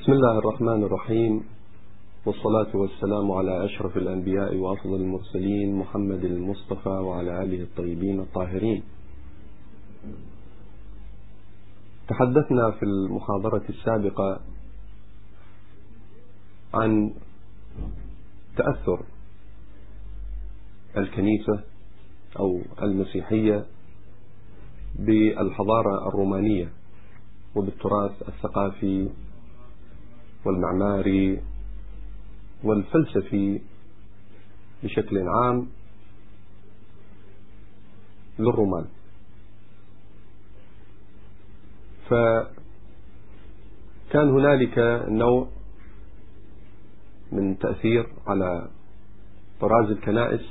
بسم الله الرحمن الرحيم، والصلاة والسلام على أشرف الأنبياء وأفضل المرسلين محمد المصطفى وعلى آله الطيبين الطاهرين. تحدثنا في المحاضرة السابقة عن تأثر الكنيسة أو المسيحية بالحضارة الرومانية وبالتراث الثقافي والمعماري والفلسفي بشكل عام للرومان. فكان هنالك نوع من تأثير على طراز الكنائس،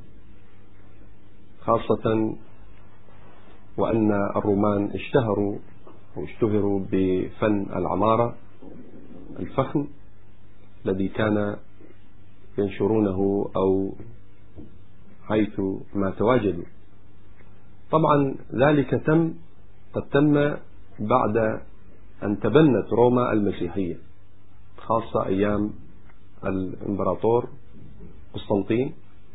خاصة وأن الرومان اشتهروا بفن العمارة الفخم الذي كان ينشرونه أو حيث ما تواجدوا. طبعا ذلك قد تم بعد أن تبنت روما المسيحية، خاصة أيام الإمبراطور قسطنطين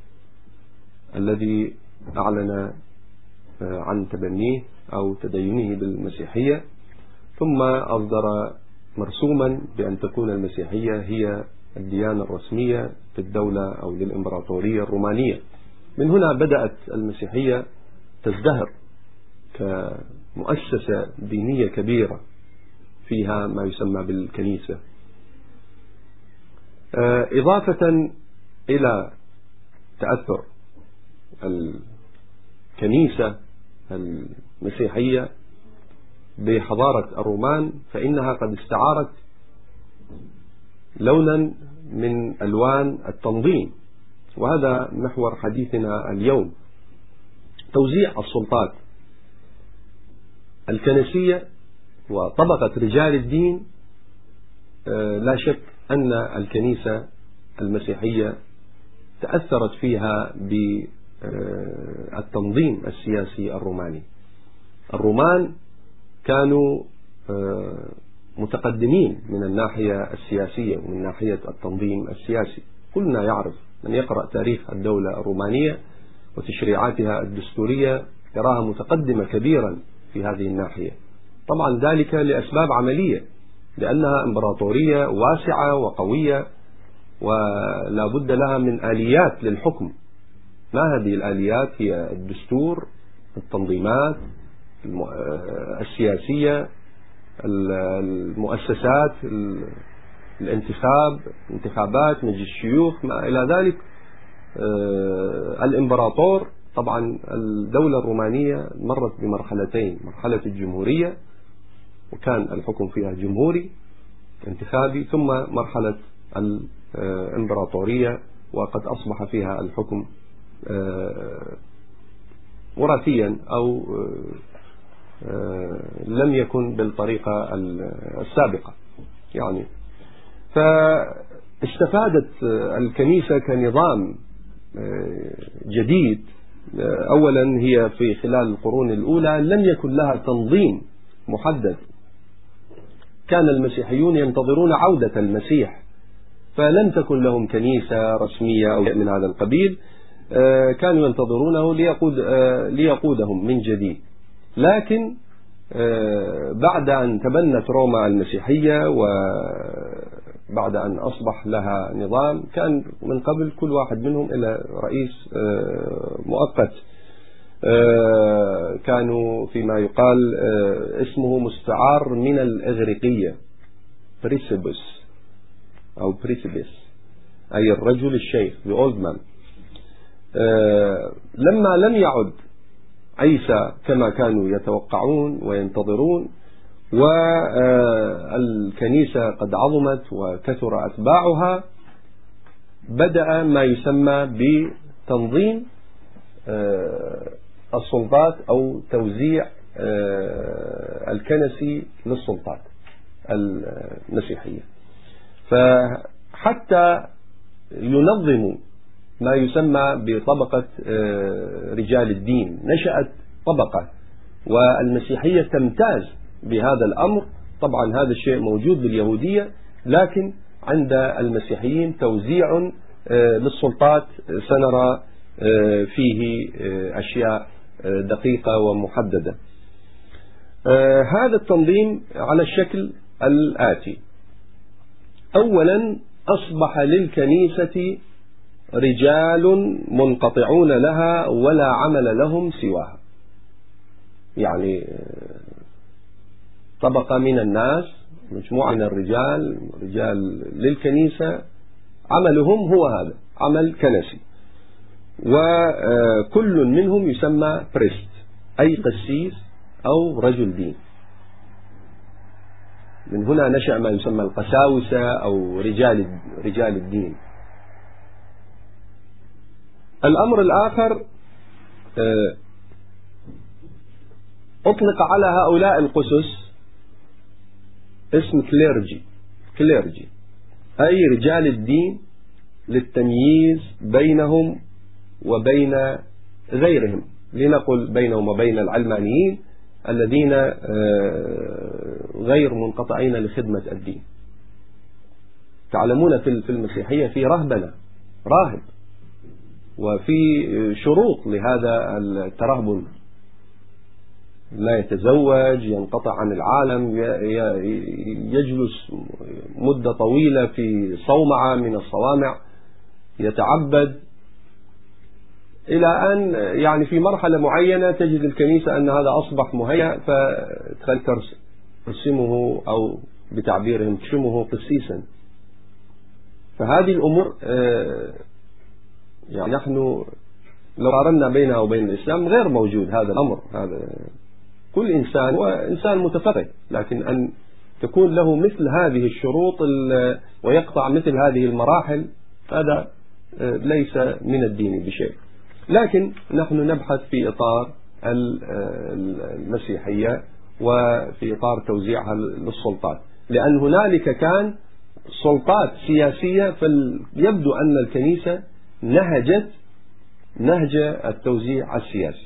الذي أعلن عن تبنيه أو تدينه بالمسيحية، ثم أصدر مرسوما بأن تكون المسيحية هي الديانة الرسمية للدولة أو للإمبراطورية الرومانية. من هنا بدأت المسيحية تزدهر كمؤسسة دينية كبيرة فيها ما يسمى بالكنيسة. إضافة إلى تأثر الكنيسة المسيحية بحضارة الرومان، فإنها قد استعارت لونا من ألوان التنظيم، وهذا محور حديثنا اليوم. توزيع السلطات الكنسية وطبقة رجال الدين. لا شك أن الكنيسة المسيحية تأثرت فيها بالتنظيم السياسي الروماني. الرومان كانوا متقدمين من الناحية السياسية ومن ناحية التنظيم السياسي. كلنا يعرف، من يقرأ تاريخ الدولة الرومانية وتشريعاتها الدستورية يراها متقدمة كبيرا في هذه الناحية. طبعا ذلك لأسباب عملية، لأنها إمبراطورية واسعة وقوية ولا بد لها من آليات للحكم. ما هذه الآليات؟ هي الدستور، التنظيمات السياسية، المؤسسات، انتخابات مجلس الشيوخ، ما إلى ذلك. الإمبراطور، طبعا الدولة الرومانية مرت بمرحلتين: مرحلة الجمهورية وكان الحكم فيها جمهوري انتخابي، ثم مرحلة الإمبراطورية وقد أصبح فيها الحكم وراثيا أو لم يكن بالطريقة السابقة يعني. فاستفادت الكنيسة كنظام جديد. أولا هي في خلال القرون الأولى لم يكن لها تنظيم محدد. كان المسيحيون ينتظرون عودة المسيح، فلم تكن لهم كنيسة رسمية أو من هذا القبيل. كانوا ينتظرونه ليقودهم من جديد. لكن بعد أن تبنت روما المسيحية وبعد أن أصبح لها نظام، كان من قبل كل واحد منهم إلى رئيس مؤقت، كانوا فيما يقال اسمه مستعار من الإغريقية بريسبس أو بريسبس، أي الرجل الشيخ، the old man. لما لم يعد عيسى كما كانوا يتوقعون وينتظرون، والكنيسة قد عظمت وكثر أتباعها، بدأ ما يسمى بتنظيم السلطات أو توزيع الكنسي للسلطات المسيحية. فحتى ينظموا ما يسمى بطبقة رجال الدين، نشأت طبقة والمسيحية تمتاز بهذا الأمر. طبعا هذا الشيء موجود باليهودية، لكن عند المسيحيين توزيع للسلطات سنرى فيه أشياء دقيقة ومحددة. هذا التنظيم على الشكل الآتي: أولا، أصبح للكنيسة رجال منقطعون لها ولا عمل لهم سواها، يعني طبقة من الناس، مجموعة من الرجال، رجال للكنيسة عملهم هو هذا عمل كنسي، وكل منهم يسمى بريست، أي قسيس أو رجل دين. من هنا نشأ ما يسمى القساوسة أو رجال الدين. الأمر الآخر، أطلق على هؤلاء القسس اسم كليرجي، أي رجال الدين، للتمييز بينهم وبين غيرهم، لنقل بينهم وبين العلمانيين الذين غير منقطعين لخدمة الدين. تعلمون في المسيحية في رهبنة، راهب، وفي شروط لهذا الترهبن: لا يتزوج، ينقطع عن العالم، يجلس مدة طويلة في صومعة من الصوامع، يتعبد، إلى أن يعني في مرحلة معينة تجد الكنيسة أن هذا أصبح مهيأ فترسمه أو بتعبيرهم تشمه قسيسا. فهذه الأمور يعني نحن لو قارنا بينها وبين الإسلام غير موجود هذا الأمر. هذا كل إنسان وإنسان متفقه، لكن أن تكون له مثل هذه الشروط ويقطع مثل هذه المراحل هذا ليس من الدين بشيء. لكن نحن نبحث في إطار المسيحية وفي إطار توزيعها للسلطات، لأن هنالك كان سلطات سياسية، فيبدو أن الكنيسة نهج التوزيع السياسي.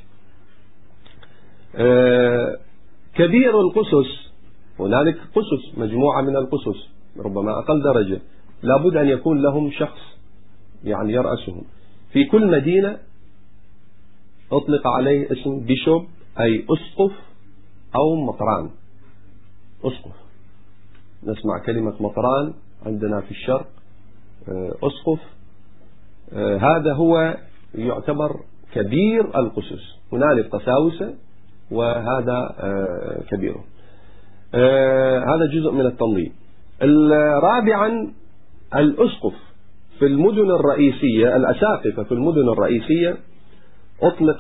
كبير القسس، هنالك قسس، مجموعة من القسس ربما أقل درجة، لابد أن يكون لهم شخص يعني يرأسهم. في كل مدينة أطلق عليه اسم بيشوب، أي أسقف أو مطران. أسقف، نسمع كلمة مطران عندنا في الشرق، أسقف، هذا هو يعتبر كبير القسس. هنالك قساوسة وهذا كبيره. هذا جزء من التنظيم. رابعا، الأسقف في المدن الرئيسية، الأساقفة في المدن الرئيسية أطلق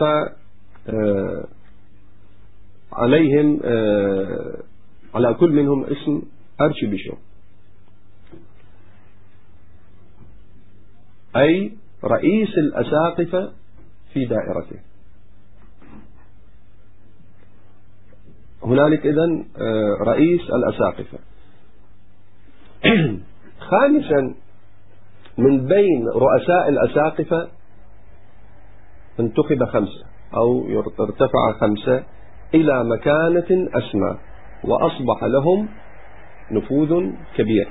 عليهم على كل منهم اسم أرشبيشوب، أي رئيس الأساقفة في دائرته. هنالك إذن رئيس الأساقفة. خامسا، من بين رؤساء الأساقفة انتخب 5 أو ارتفع 5 إلى مكانة أسمى، وأصبح لهم نفوذ كبير،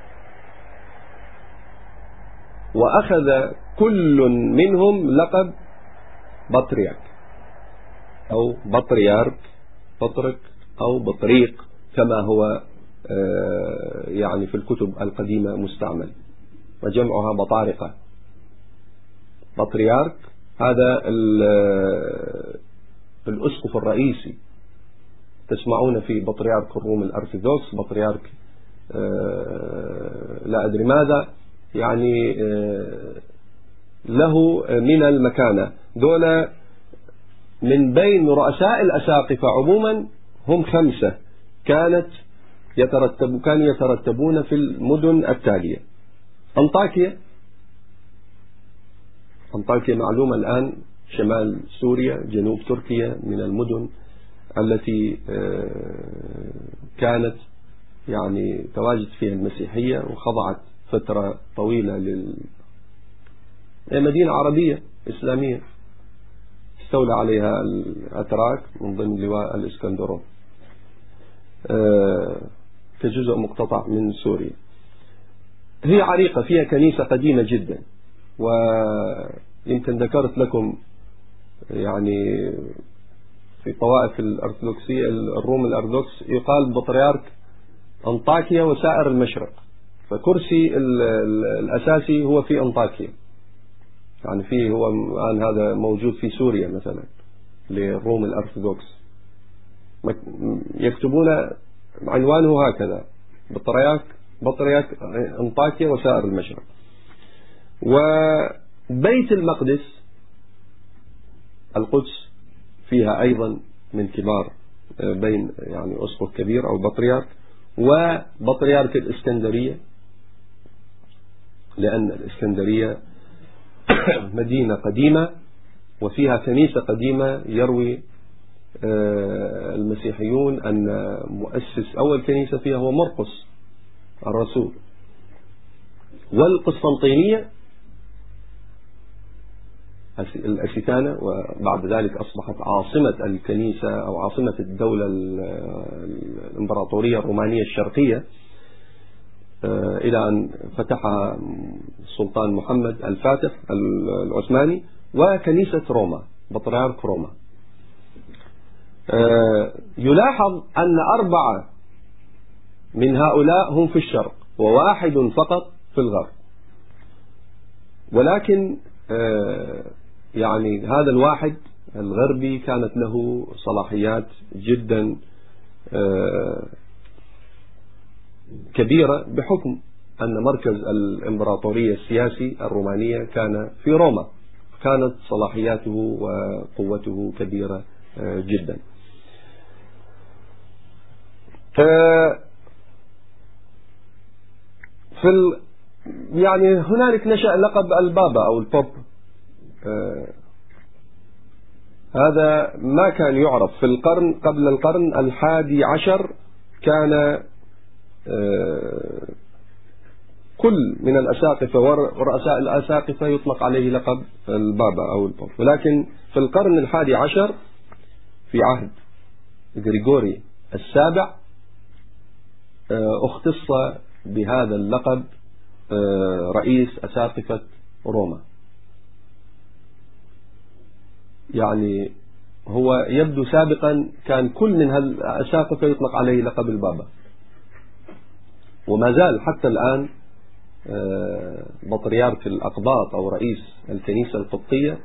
وأخذ كل منهم لقب بطريرك أو بطريرك، بطرك أو بطريق كما هو يعني في الكتب القديمة مستعمل، وجمعها بطارقة. بطريرك هذا الأسقف الرئيسي، تسمعون في بطريرك الروم الأرثوذكس، بطريرك لا أدري ماذا، يعني له من المكانة. دول من بين رؤساء الأساقفة عموما هم 5 كانوا يترتبون في المدن التالية: أنطاكيا معلومة الآن شمال سوريا، جنوب تركيا، من المدن التي كانت يعني تواجد فيها المسيحية وخضعت فترة طويلة مدينة عربية إسلامية استولى عليها الأتراك من ضمن لواء الإسكندرون كجزء مقتطع من سوريا. هي عريقة، فيها كنيسة قديمة جدا، ويمكن ذكرت لكم يعني في طوائف الأرثوذكسية الروم الأرثوذكس يقال بطريرك أنطاكيا وسائر المشرق، فكرسي الأساسي هو في أنطاكيا، يعني فيه هو الآن هذا موجود في سوريا مثلا للروم الأرثوذكس، يكتبون عنوانه هكذا بطريرك أنطاكيا وسائر المشرق. وبيت المقدس القدس فيها أيضا من كبار بين يعني أسقف كبير أو بطريرك، وبطريرك الإسكندرية، لأن الإسكندرية مدينة قديمة وفيها كنيسة قديمة. يروي المسيحيون أن مؤسس أول كنيسة فيها هو مرقس الرسول. والقسطنطينية الأسيتانة، وبعد ذلك أصبحت عاصمة الكنيسة أو عاصمة الدولة الإمبراطورية الرومانية الشرقية، إلى أن فتحها السلطان محمد الفاتح العثماني. وكنيسة روما بطريرك روما. يلاحظ أن 4 من هؤلاء هم في الشرق وواحد فقط في الغرب، ولكن يعني هذا الواحد الغربي كانت له صلاحيات جدا كبيرة، بحكم أن مركز الإمبراطورية السياسي الرومانية كان في روما، كانت صلاحياته وقوته كبيرة جدا. يعني هنالك نشأ لقب البابا أو البوب، هذا ما كان يعرف في القرن قبل القرن 11. كان كل من الأساقفة ورؤساء الأساقفة يطلق عليه لقب البابا أو البوب، ولكن في القرن 11 في عهد غريغوري السابع اختص بهذا اللقب رئيس أساقفة روما. يعني هو يبدو سابقا كان كل من الأساقفة يطلق عليه لقب البابا، وما زال حتى الآن بطريرك الأقباط أو رئيس الكنيسة القبطية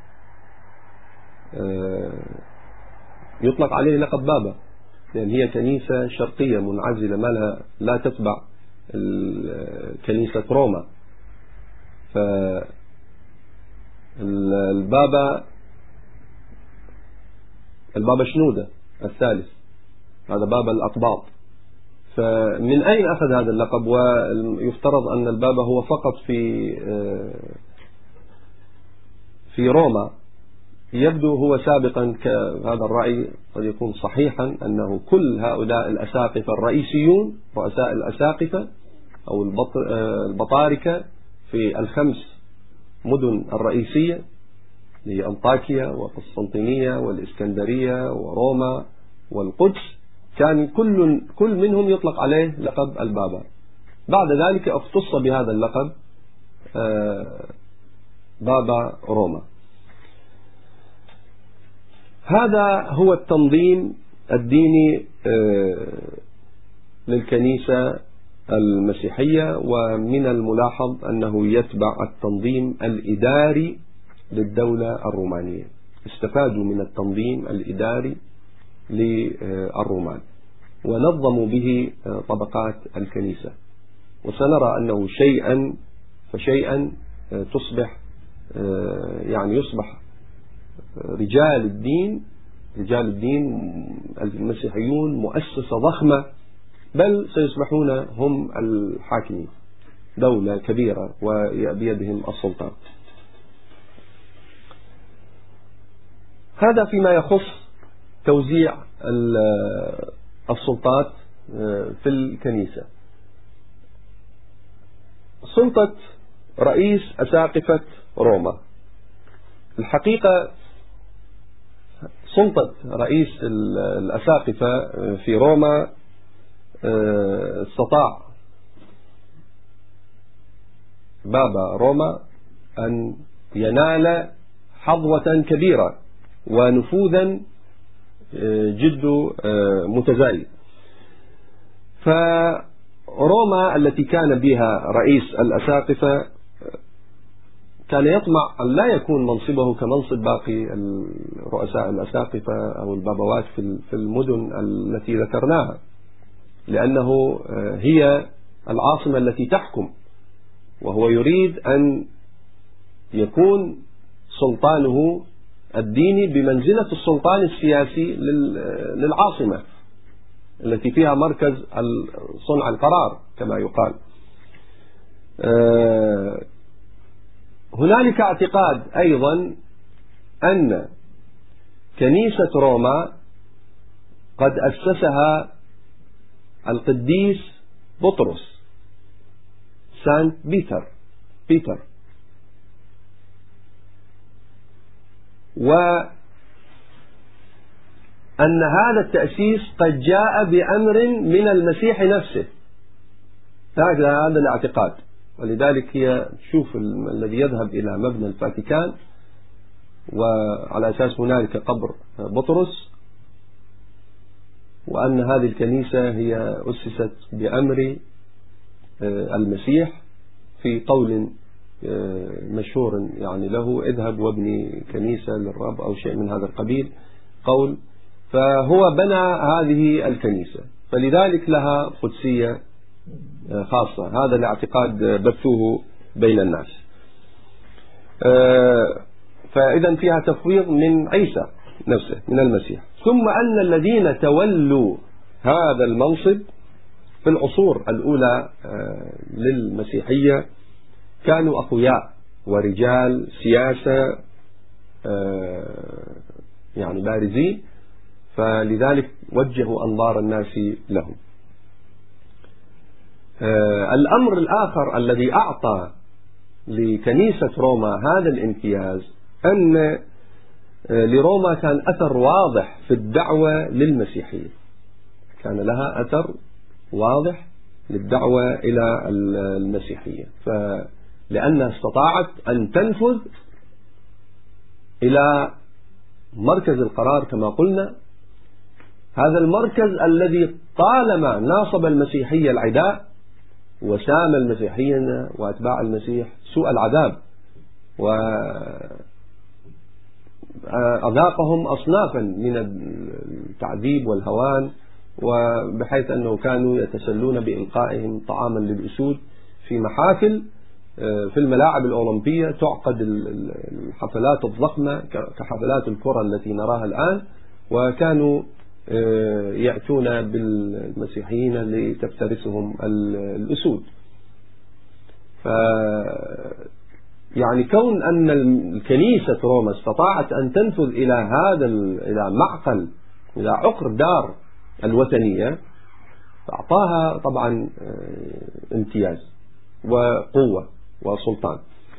يطلق عليه لقب بابا، لأن هي كنيسة شرقية منعزلة ما لا تتبع كنيسة روما. البابا شنودة الثالث هذا بابا الأقباط. فمن أين أخذ هذا اللقب؟ ويفترض أن البابا هو فقط في روما. يبدو هو سابقا هذا الرأي قد يكون صحيحا، أنه كل هؤلاء الأساقفة الرئيسيون رؤساء الأساقفة أو البطاركة في ال5 مدن الرئيسية هي أنطاكيا وقسطنطينية والإسكندرية وروما والقدس، كان كل منهم يطلق عليه لقب البابا. بعد ذلك اختص بهذا اللقب بابا روما. هذا هو التنظيم الديني للكنيسة المسيحية، ومن الملاحظ أنه يتبع التنظيم الإداري للدولة الرومانية. استفادوا من التنظيم الإداري للرومان ونظموا به طبقات الكنيسة، وسنرى أنه شيئا فشيئا يصبح رجال الدين المسيحيون مؤسسة ضخمة، بل سيصبحون هم الحاكمين، دولة كبيرة وبيدهم السلطان. هذا فيما يخص توزيع السلطات في الكنيسة. سلطة رئيس أساقفة روما، الحقيقة سلطة رئيس الأساقفة في روما استطاع بابا روما أن ينال حظوة كبيرة ونفوذا جد متزايد. فروما التي كان بها رئيس الأساقفة كان يطمع أن لا يكون منصبه كمنصب باقي رؤساء الأساقفة أو البابوات في المدن التي ذكرناها، لأنه هي العاصمة التي تحكم، وهو يريد أن يكون سلطانه الديني بمنزلة السلطان السياسي للعاصمة التي فيها مركز صنع القرار كما يقال. هنالك اعتقاد أيضا أن كنيسة روما قد أسسها القديس بطرس سانت بيتر، وأن هذا التأسيس قد جاء بأمر من المسيح نفسه. هذا الاعتقاد، ولذلك هي تشوف الذي يذهب إلى مبنى الفاتيكان وعلى أساس هنالك قبر بطرس، وأن هذه الكنيسة هي أسست بأمر المسيح في قول مشهور يعني له: اذهب وابني كنيسة للرب أو شيء من هذا القبيل قول. فهو بنى هذه الكنيسة، فلذلك لها قدسية خاصة. هذا الاعتقاد بثوه بين الناس. فإذا فيها تفويض من عيسى نفسه، من المسيح. ثم أن الذين تولوا هذا المنصب في العصور الأولى للمسيحية كانوا أقوياء ورجال سياسة يعني بارزين، فلذلك وجهوا أنظار الناس لهم. الأمر الآخر الذي أعطى لكنيسة روما هذا الامتياز أن لروما كان أثر واضح في الدعوة للمسيحية، كان لها أثر واضح للدعوة إلى المسيحية، لأنها استطاعت أن تنفذ إلى مركز القرار كما قلنا، هذا المركز الذي طالما ناصب المسيحية العداء وسام المسيحيين وأتباع المسيح سوء العذاب، وأذاقهم أصنافا من التعذيب والهوان، وبحيث أنه كانوا يتسلون بإلقائهم طعاما للأسود في محافل في الملاعب الأولمبية، تعقد الحفلات الضخمة كحفلات الكرة التي نراها الآن، وكانوا يأتون بالمسيحيين لتفترسهم الأسود. يعني كون أن الكنيسة روما استطاعت أن تنفذ إلى معقل، إلى عقر دار الوثنية، فأعطاها طبعا امتياز وقوة وسلطان.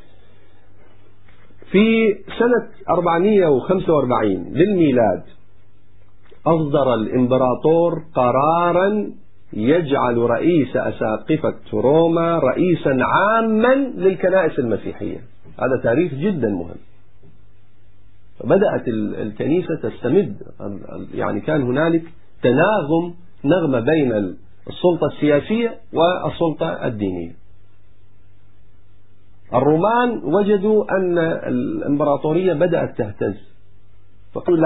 في سنة 445 للميلاد أصدر الإمبراطور قرارا يجعل رئيس أساقفة روما رئيسا عاما للكنائس المسيحية. هذا تاريخ جدا مهم. بدأت الكنيسة تستمد، يعني كان هنالك تناغم نغمة بين السلطة السياسية والسلطة الدينية. الرومان وجدوا أن الإمبراطورية بدأت تهتز، فقالوا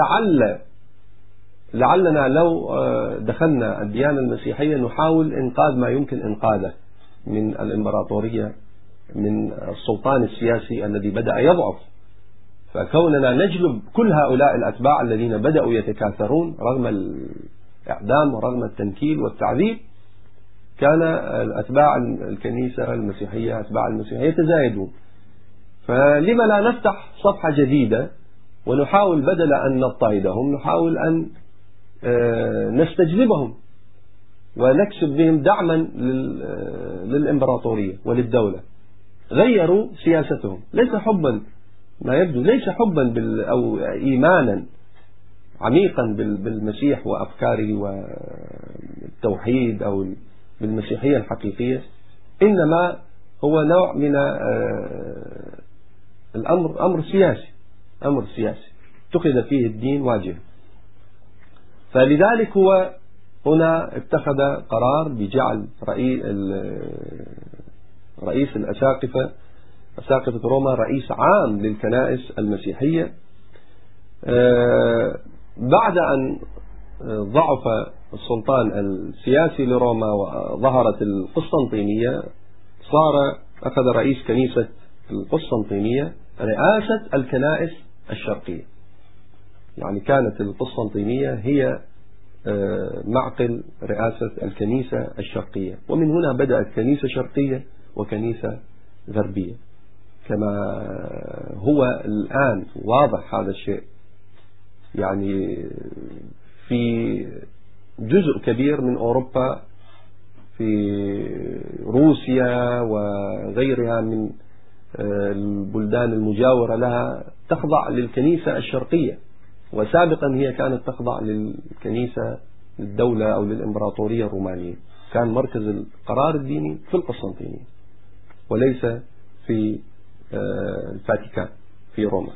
لعلنا لو دخلنا الديانة المسيحية نحاول إنقاذ ما يمكن إنقاذه من الإمبراطورية، من السلطان السياسي الذي بدأ يضعف. فكوننا نجلب كل هؤلاء الأتباع الذين بدأوا يتكاثرون رغم الإعدام ورغم التنكيل والتعذيب، كان الأتباع الكنيسة المسيحية أتباع المسيحية يتزايدون. فلما لا نفتح صفحة جديدة ونحاول بدل أن نضطهدهم نحاول أن نستجلبهم ونكسب بهم دعما للإمبراطورية وللدولة. غيروا سياستهم، ليس حبا ما يبدو، ليس حبا أو إيمانا عميقا بالمسيح وأفكاره والتوحيد أو بالمسيحية الحقيقية، إنما هو نوع من الأمر، أمر سياسي اتخذ فيه الدين واجب. فلذلك هو هنا اتخذ قرار بجعل رئيس أساقفة روما رئيس عام للكنائس المسيحية، بعد أن ضعف السلطان السياسي لروما وظهرت القسطنطينية، أخذ رئيس كنيسة القسطنطينية رئاسة الكنائس الشرقية. يعني كانت القسطنطينية هي معقل رئاسة الكنيسة الشرقية، ومن هنا بدأت كنيسة شرقية وكنيسة غربية كما هو الآن واضح هذا الشيء. يعني في جزء كبير من أوروبا، في روسيا وغيرها من البلدان المجاورة لها، تخضع للكنيسة الشرقية، وسابقا هي كانت تخضع للكنيسة الدولة أو للإمبراطورية الرومانية. كان مركز القرار الديني في القسطنطينية وليس في الفاتيكان في روما.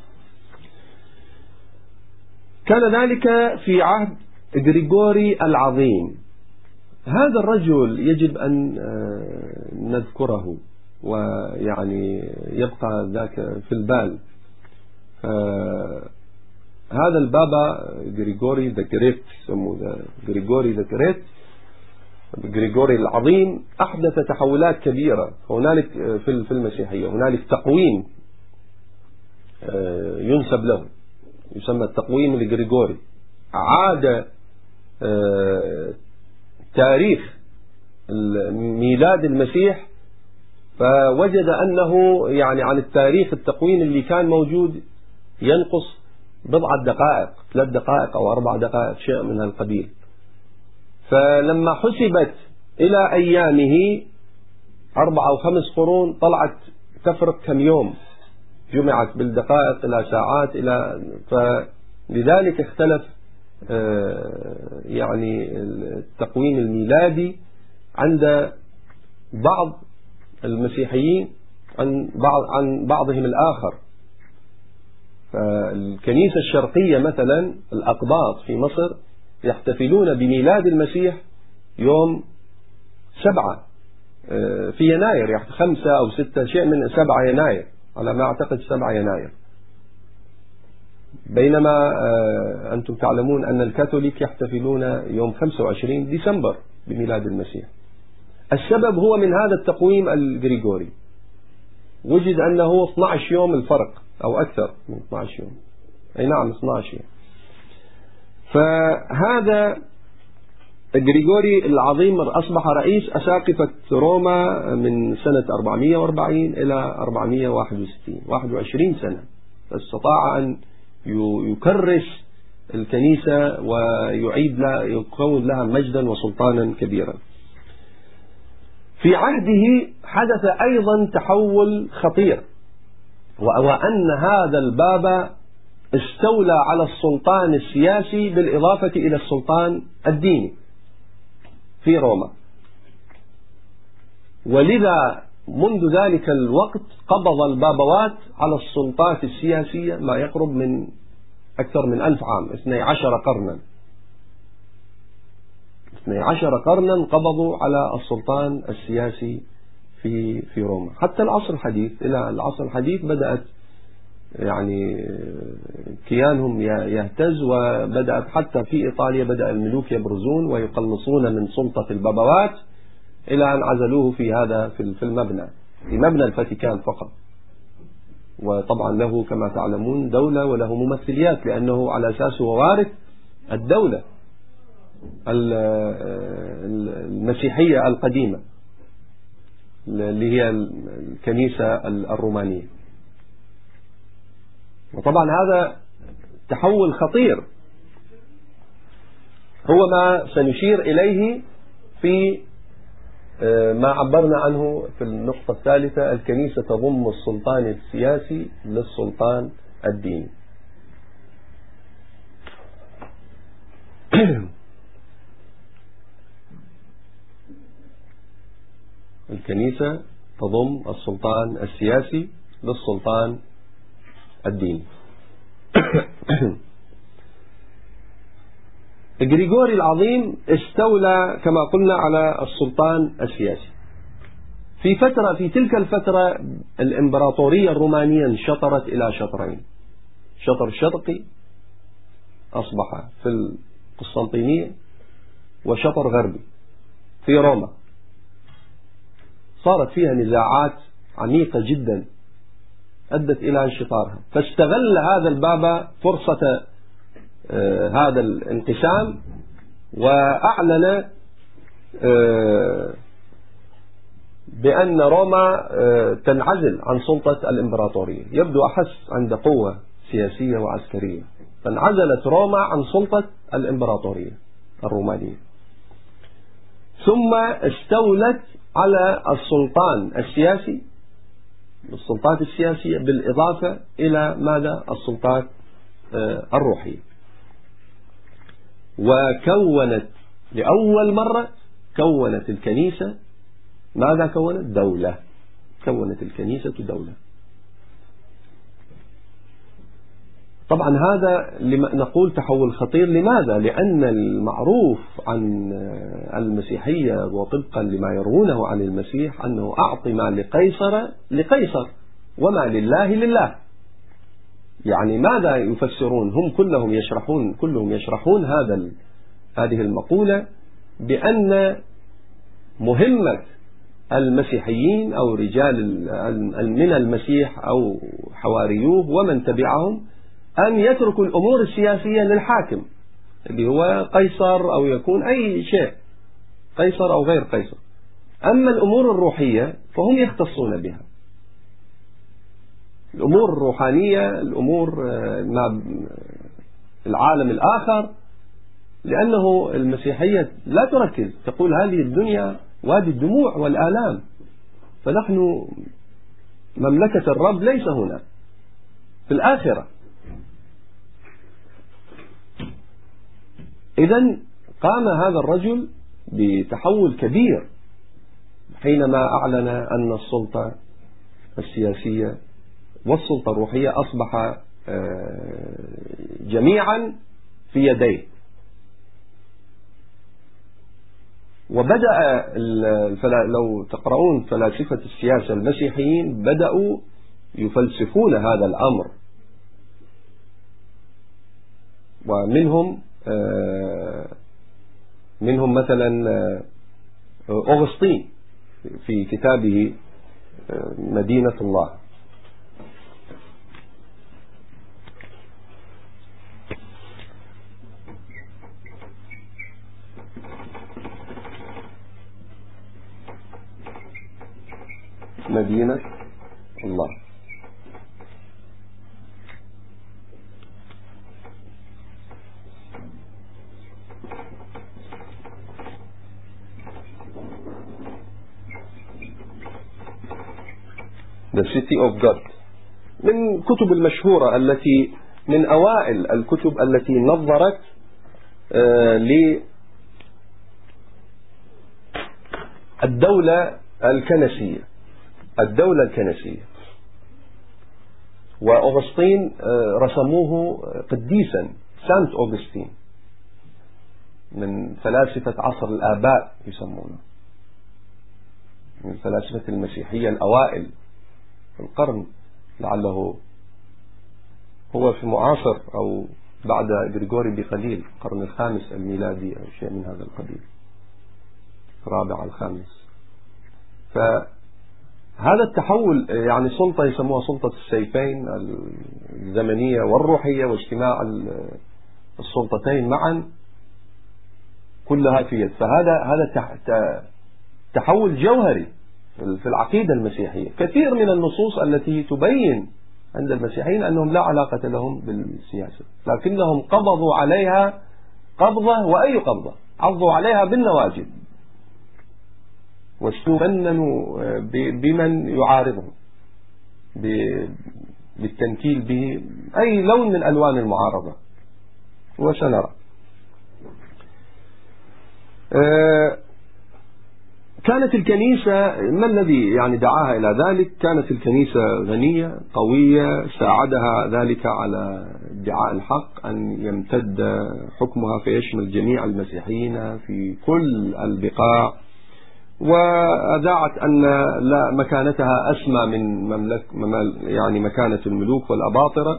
كان ذلك في عهد غريغوري العظيم. هذا الرجل يجب أن نذكره ويعني يبقى ذاك في البال. هذا البابا غريغوري ذا جريت، يسموه غريغوري ذا جريت، غريغوري العظيم، أحدث تحولات كبيرة هنالك في المسيحية. هنالك تقويم ينسب له، يسمى التقويم الغريغوري. عاد تاريخ ميلاد المسيح، فوجد أنه يعني عن التاريخ التقويم اللي كان موجود ينقص بضعة دقائق، 3 دقائق أو 4 دقائق، شيء من هالقبيل. فلما حسبت إلى أيامه 4 أو 5 قرون، طلعت تفرق كم يوم، جمعت بالدقائق إلى ساعات، فلذلك اختلف يعني التقويم الميلادي عند بعض المسيحيين عن بعضهم الآخر. فالكنيسة الشرقية مثلا الأقباط في مصر يحتفلون بميلاد المسيح يوم 7 في يناير، يعني 5 أو 6 شيء من 7 يناير على ما أعتقد 7 يناير. بينما أنتم تعلمون أن الكاثوليك يحتفلون يوم 25 ديسمبر بميلاد المسيح. السبب هو من هذا التقويم الغريغوري، وجد أنه 12 يوم الفرق أو أكثر من 12 يوم. أي نعم 12 يوم. فهذا غريغوري العظيم أصبح رئيس أساقفة روما من سنة 440 إلى 461، 21 سنة. فاستطاع أن يكرس الكنيسة ويعيد لها، يكون لها مجدا وسلطانا كبيرا. في عهده حدث أيضا تحول خطير، وأن هذا البابا استولى على السلطان السياسي بالإضافة إلى السلطان الديني في روما. ولذا منذ ذلك الوقت قبض البابوات على السلطات السياسية ما يقرب من أكثر من 1000 عام، 12 قرنا. 12 قرنا قبضوا على السلطان السياسي في روما. حتى العصر الحديث، إلى العصر الحديث بدأت يعني كيانهم يهتز، وبدأت حتى في إيطاليا بدأ الملوك يبرزون ويقلصون من سلطة البابوات إلى أن عزلوه في المبنى، في مبنى الفاتيكان فقط. وطبعا له كما تعلمون دولة وله ممثليات، لأنه على أساسه وارث الدولة المسيحية القديمة اللي هي الكنيسة الرومانية. وطبعا هذا تحول خطير هو ما سنشير إليه في ما عبرنا عنه في النقطة الثالثة: الكنيسة تضم السلطان السياسي للسلطان الديني. الكنيسة تضم السلطان السياسي للسلطان الديني. غريغوري العظيم استولى كما قلنا على السلطان السياسي. في تلك الفترة الإمبراطورية الرومانية انشطرت إلى شطرين: شطر شرقي أصبح في القسطنطينية، وشطر غربي في روما. صارت فيها نزاعات عميقة جدا أدت إلى انشطارها، فاستغل هذا البابا فرصة هذا الانقسام وأعلن بأن روما تنعزل عن سلطة الإمبراطورية. يبدو أحس عند قوة سياسية وعسكرية، فانعزلت روما عن سلطة الإمبراطورية الرومانية، ثم استولت على السلطات السياسية بالإضافة إلى ماذا؟ السلطات الروحية. وكونت لأول مرة الكنيسة ماذا؟ كونت الكنيسة دولة. طبعا هذا نقول تحول خطير. لماذا؟ لأن المعروف عن المسيحية وطبقا لما يروونه عن المسيح أنه أعطي ما لقيصر وما لله. يعني ماذا يفسرون؟ هم كلهم يشرحون هذه المقولة بأن مهمة المسيحيين أو رجال من المسيح أو حواريوه ومن تبعهم أن يتركوا الأمور السياسية للحاكم اللي هو قيصر أو يكون أي شيء، قيصر أو غير قيصر. أما الأمور الروحية فهم يختصون بها، الأمور الروحانية، الأمور العالم الآخر، لأنه المسيحية لا تركز، تقول هذه الدنيا وادي الدموع والآلام، فنحن مملكة الرب ليس هنا، في الآخرة. إذن قام هذا الرجل بتحول كبير حينما أعلن أن السلطة السياسية والسلطة الروحية أصبح جميعا في يديه. وبدأ لو تقرؤون فلاسفة السياسة المسيحيين بدأوا يفلسفون هذا الأمر، ومنهم مثلا أغسطين في كتابه مدينة الله. مدينة الله. The City of God من الكتب المشهورة التي من أوائل الكتب التي نظرت للدولة الكنسية. وأغسطين رسموه قديسا، سانت أغسطين، من فلاسفة عصر الآباء يسمونه، من فلاسفة المسيحية الأوائل في القرن، لعله هو في معاصر أو بعد غريغوري بقليل، القرن الخامس الميلادي أو شيء من هذا القبيل، الرابع الخامس. فهذا التحول يعني سلطة يسموها سلطة السيفين، الزمنية والروحية، واجتماع السلطتين معا كلها في يد. فهذا تحول جوهري في العقيدة المسيحية. كثير من النصوص التي تبين عند المسيحيين أنهم لا علاقة لهم بالسياسة، لكنهم قبضوا عليها قبضة، وأي قبضة، عضوا عليها بالنواجذ، واستفننوا بمن يعارضهم بالتنكيل به أي لون من ألوان المعارضة، وسنرى. كانت الكنيسة، ما الذي يعني دعاها إلى ذلك؟ كانت الكنيسة غنية قوية، ساعدها ذلك على ادعاء الحق أن يمتد حكمها فيشمل جميع المسيحيين في كل البقاع، وأذاعت أن لا مكانتها أسمى من يعني مكانة الملوك والأباطرة.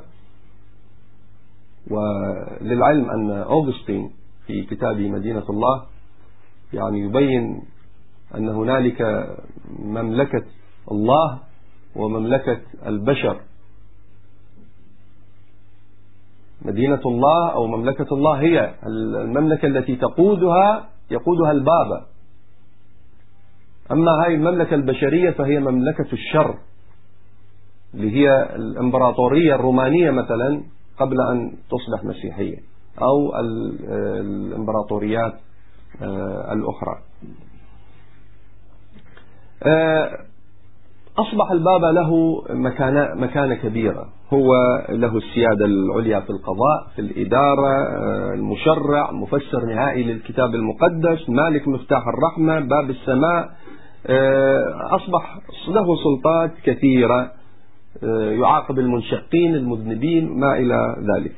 وللعلم أن أوغسطين في كتابه مدينة الله يعني يبين أن هنالك مملكة الله ومملكة البشر. مدينة الله أو مملكة الله هي المملكة التي يقودها البابا، أما هذه المملكة البشرية فهي مملكة الشر، اللي هي الإمبراطورية الرومانية مثلا قبل أن تصبح مسيحية، أو الإمبراطوريات الأخرى. أصبح البابا له مكانة كبيرة، هو له السيادة العليا في القضاء، في الإدارة، المشرع، مفسر نهائي للكتاب المقدس، مالك مفتاح الرحمة، باب السماء. أصبح له سلطات كثيرة، يعاقب المنشقين المذنبين ما إلى ذلك.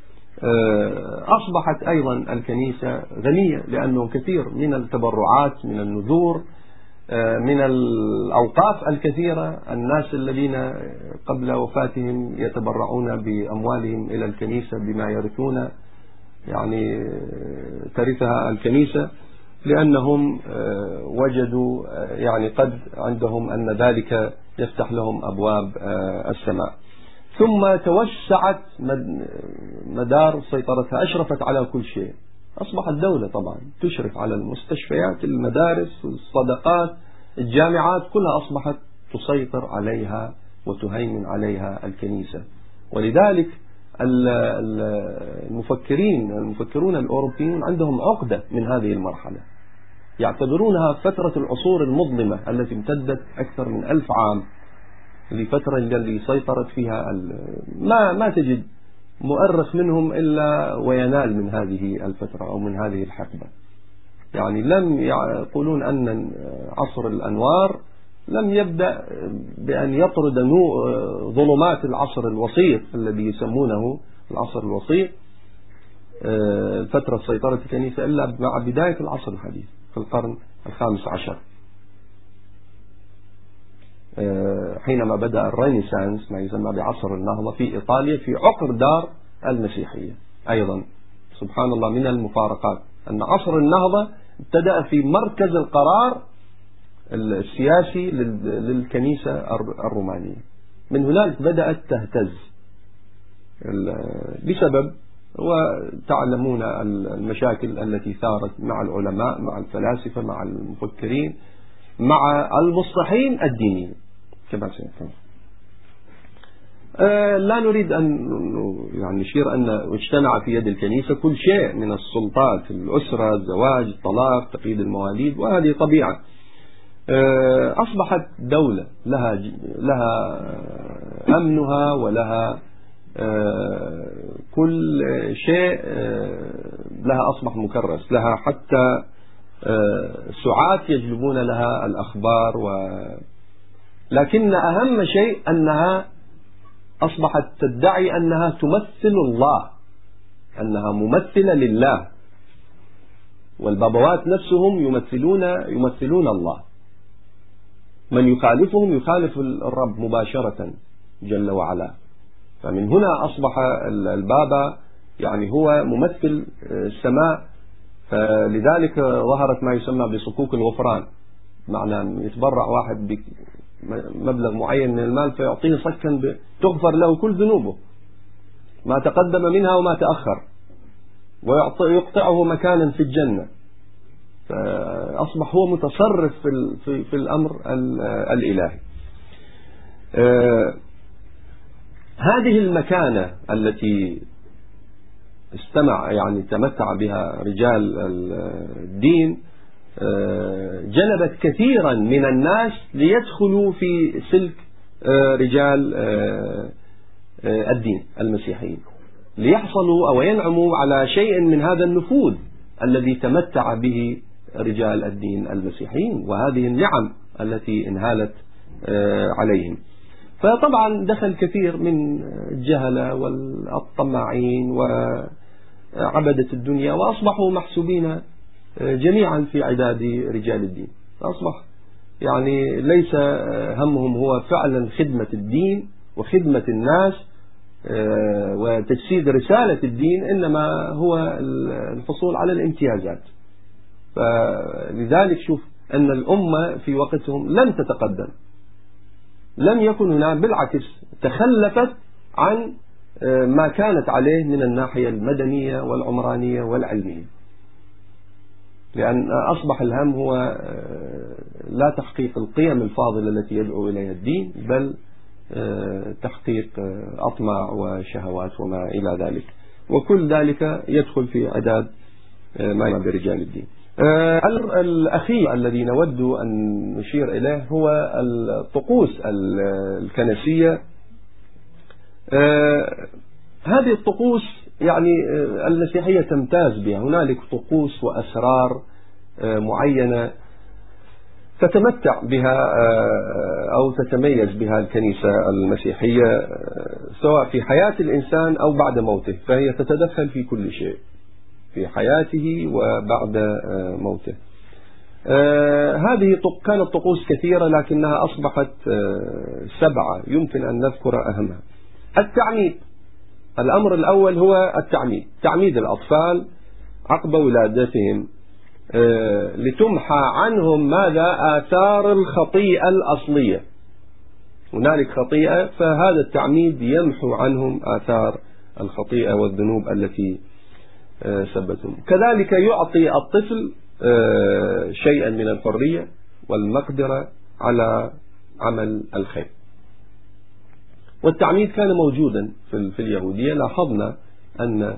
أصبحت أيضا الكنيسة غنية لأنه كثير من التبرعات، من النذور، من الأوقاف الكثيرة. الناس الذين قبل وفاتهم يتبرعون بأموالهم إلى الكنيسة بما يرثون، يعني ترثها الكنيسة، لأنهم وجدوا يعني قد عندهم أن ذلك يفتح لهم أبواب السماء. ثم توسعت مدار سيطرتها، أشرفت على كل شيء. أصبحت الدولة طبعا تشرف على المستشفيات، المدارس، الصدقات، الجامعات، كلها أصبحت تسيطر عليها وتهيمن عليها الكنيسة. ولذلك المفكرون الأوروبيون عندهم عقدة من هذه المرحلة، يعتبرونها فترة العصور المظلمة التي امتدت أكثر من 1000 عام، لفترة اللي سيطرت فيها ما تجد مؤرخ منهم إلا وينال من هذه الفترة أو من هذه الحقبة. يعني لم يقولون أن عصر الأنوار لم يبدأ بأن يطرد ظلمات العصر الوسيط الذي يسمونه العصر الوسيط، فترة سيطرة الكنيسة، إلا مع بداية العصر الحديث في القرن ال15، حينما بدأ الرينيسانس، ما يسمى بعصر النهضة في إيطاليا، في عقر دار المسيحية. أيضا سبحان الله من المفارقات أن عصر النهضة ابتدأ في مركز القرار السياسي للكنيسة الرومانية. من هناك بدأت تهتز بسبب، وتعلمون المشاكل التي ثارت مع العلماء، مع الفلاسفة، مع المفكرين، مع المصلحين الدينيين كما سيكون. لا نريد أن يعني نشير أن اجتمع في يد الكنيسة كل شيء من السلطات، الأسرة، الزواج، الطلاق، تقييد المواليد، وهذه طبيعة. أصبحت دولة لها أمنها ولها كل شيء، لها أصبح مكرس، لها حتى سعاة يجلبون لها الأخبار. لكن أهم شيء أنها أصبحت تدعي أنها تمثل الله، أنها ممثلة لله، والبابوات نفسهم يمثلون الله. من يخالفهم يخالف الرب مباشرة جل وعلا. فمن هنا أصبح البابا يعني هو ممثل السماء. فلذلك ظهرت ما يسمى بصكوك الغفران، معنى يتبرع واحد بمبلغ معين من المال فيعطيه صكا تغفر له كل ذنوبه، ما تقدم منها وما تأخر، ويقطعه مكانا في الجنة. فأصبح هو متصرف في الأمر الإلهي. هذه المكانة التي تمتع بها رجال الدين جلبت كثيرا من الناس ليدخلوا في سلك رجال الدين المسيحيين، ليحصلوا أو ينعموا على شيء من هذا النفوذ الذي تمتع به رجال الدين المسيحيين وهذه النعم التي انهالت عليهم. فطبعا دخل كثير من الجهلة والطماعين وعبدة الدنيا وأصبحوا محسوبين جميعا في عداد رجال الدين. أصبح يعني ليس همهم هو فعلا خدمة الدين وخدمة الناس وتجسيد رسالة الدين، إنما هو الحصول على الامتيازات. فلذلك شوف أن الأمة في وقتهم لم تتقدم، لم يكن هناك، بالعكس تخلفت عن ما كانت عليه من الناحية المدنية والعمرانية والعلمية، لأن أصبح الهم هو لا تحقيق القيم الفاضلة التي يدعو إليها الدين، بل تحقيق أطماع وشهوات وما إلى ذلك، وكل ذلك يدخل في عداد ما يعنى برجال الدين. الأمر الأخير الذي نود أن نشير إليه هو الطقوس الكنسية. هذه الطقوس يعني المسيحية تمتاز بها، هنالك طقوس وأسرار معينة تتمتع بها أو تتميز بها الكنيسة المسيحية سواء في حياة الإنسان أو بعد موته، فهي تتدخل في كل شيء في حياته وبعد موته. هذه كانت طقوس كثيرة لكنها أصبحت 7 يمكن أن نذكر أهمها. التعميد، الأمر الأول هو التعميد، تعميد الأطفال عقب ولادتهم لتمحى عنهم ماذا؟ آثار الخطيئة الأصلية. هنالك خطيئة، فهذا التعميد يمحو عنهم آثار الخطيئة والذنوب التي سبتهم. كذلك يعطي الطفل شيئا من الحرية والمقدرة على عمل الخير. والتعميد كان موجودا في اليهودية. لاحظنا أن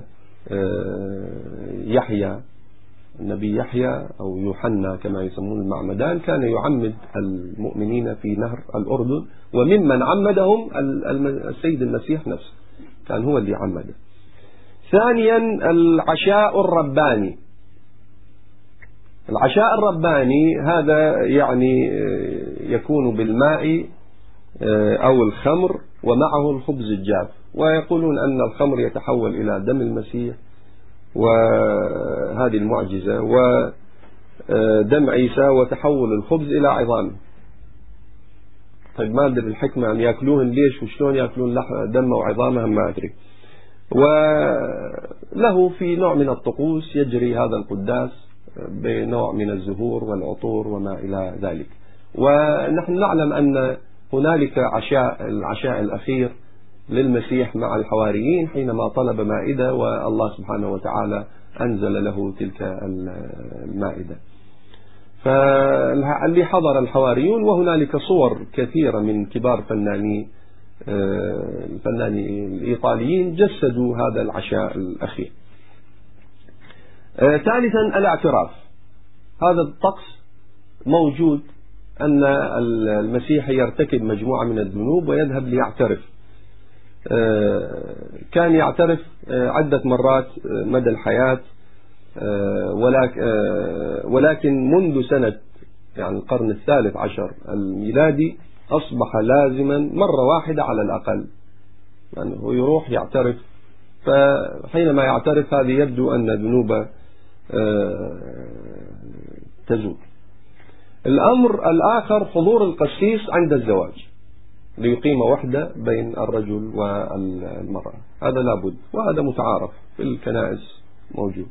يحيى النبي يحيى أو يوحنا كما يسمون المعمدان كان يعمد المؤمنين في نهر الأردن، وممن عمدهم السيد المسيح نفسه كان هو اللي عمده. ثانيا العشاء الرباني. العشاء الرباني هذا يعني يكون بالماء أو الخمر ومعه الخبز الجاف، ويقولون أن الخمر يتحول إلى دم المسيح وهذه المعجزة، ودم عيسى وتحول الخبز إلى عظام. طيب ما أدري الحكمة أن يأكلوهن ليش وشلون يأكلون دم وعظامهم ما أدري. وله في نوع من الطقوس يجري هذا القداس بنوع من الزهور والعطور وما إلى ذلك. ونحن نعلم أن هنالك العشاء الأخير للمسيح مع الحواريين حينما طلب مائدة، والله سبحانه وتعالى أنزل له تلك المائدة. فاللي حضر الحواريون، وهنالك صور كثيرة من كبار الفنانين الإيطاليين جسدوا هذا العشاء الأخير. ثالثا الاعتراف. هذا الطقس موجود أن المسيح يرتكب مجموعة من الذنوب ويذهب ليعترف. كان يعترف عدة مرات مدى الحياة، ولكن منذ سنة يعني القرن 13 الميلادي أصبح لازما مرة واحدة على الأقل، يعني هو يروح يعترف. فحينما يعترف هذه يبدو أن ذنوبه تزول. الأمر الآخر حضور القسيس عند الزواج ليقيم وحدة بين الرجل والمرأة، هذا لابد، وهذا متعارف في الكنائس موجود.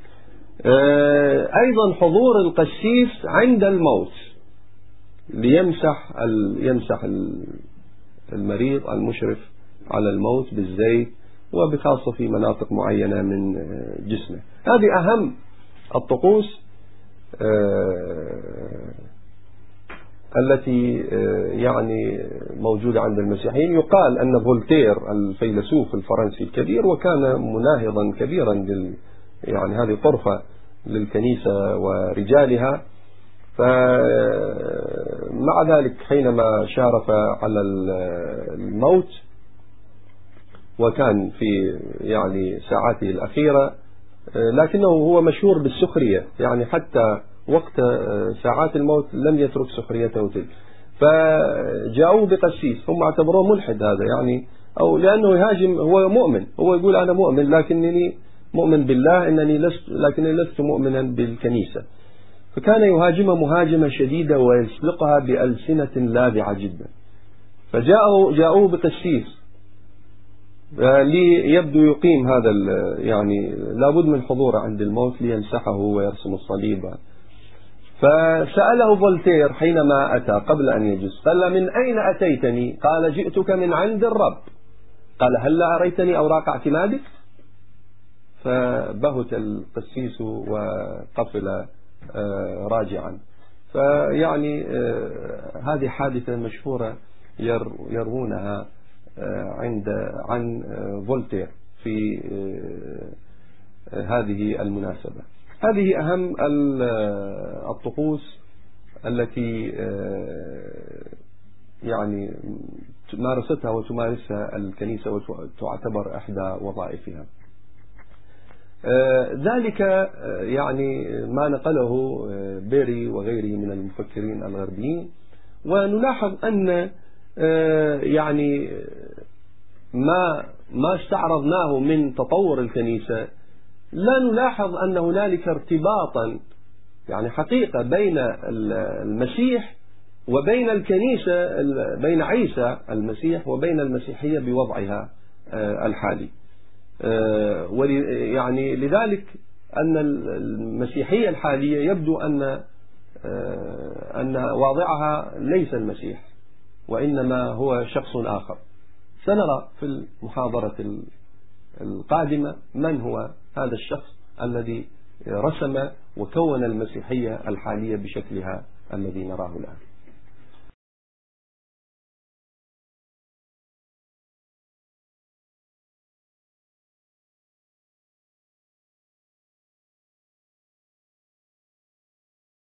أيضا حضور القسيس عند الموت ليمسح المريض المشرف على الموت بالزيت، وبخاصة في مناطق معينة من جسمه. هذه أهم الطقوس التي يعني موجودة عند المسيحيين. يقال أن فولتير الفيلسوف الفرنسي الكبير، وكان مناهضا كبيرا يعني هذه طرفة للكنيسة ورجالها، فمع ذلك حينما شارف على الموت وكان في يعني ساعاته الأخيرة، لكنه هو مشهور بالسخرية، يعني حتى وقت ساعات الموت لم يترك سخريته تلك، فجاءوا بقسيس، هم اعتبروه ملحد هذا يعني، أو لأنه يهاجم، هو مؤمن، هو يقول أنا مؤمن لكنني مؤمن بالله لكنني لست مؤمنا بالكنيسة. فكان يهاجمها مهاجمة شديدة ويسلقها بألسنة لاذعة جدا. فجاءوا بقسيس ليبدو يقيم هذا يعني لابد من حضوره عند الموت ليمسحه ويرسم الصليب. فسأله فولتير حينما أتى قبل أن يجلس، قال من أين أتيتني؟ قال جئتك من عند الرب. قال هل أريتني أوراق اعتمادك؟ فبهت القسيس وقفل راجعا. فيعني هذه حادثة مشهورة يروونها عن فولتير في هذه المناسبة. هذه أهم الطقوس التي يعني مارستها وتمارسها الكنيسة وتعتبر إحدى وظائفها. ذلك يعني ما نقله بيري وغيره من المفكرين الغربيين. ونلاحظ أن يعني ما استعرضناه من تطور الكنيسة، لا نلاحظ أن هنالك ارتباطا يعني حقيقة بين المسيح وبين الكنيسة، بين عيسى المسيح وبين المسيحية بوضعها الحالي. يعني لذلك أن المسيحية الحالية يبدو أن واضعها ليس المسيح وإنما هو شخص آخر. سنرى في المحاضرة القادمة من هو هذا الشخص الذي رسم وكون المسيحية الحالية بشكلها الذي نراه الآن.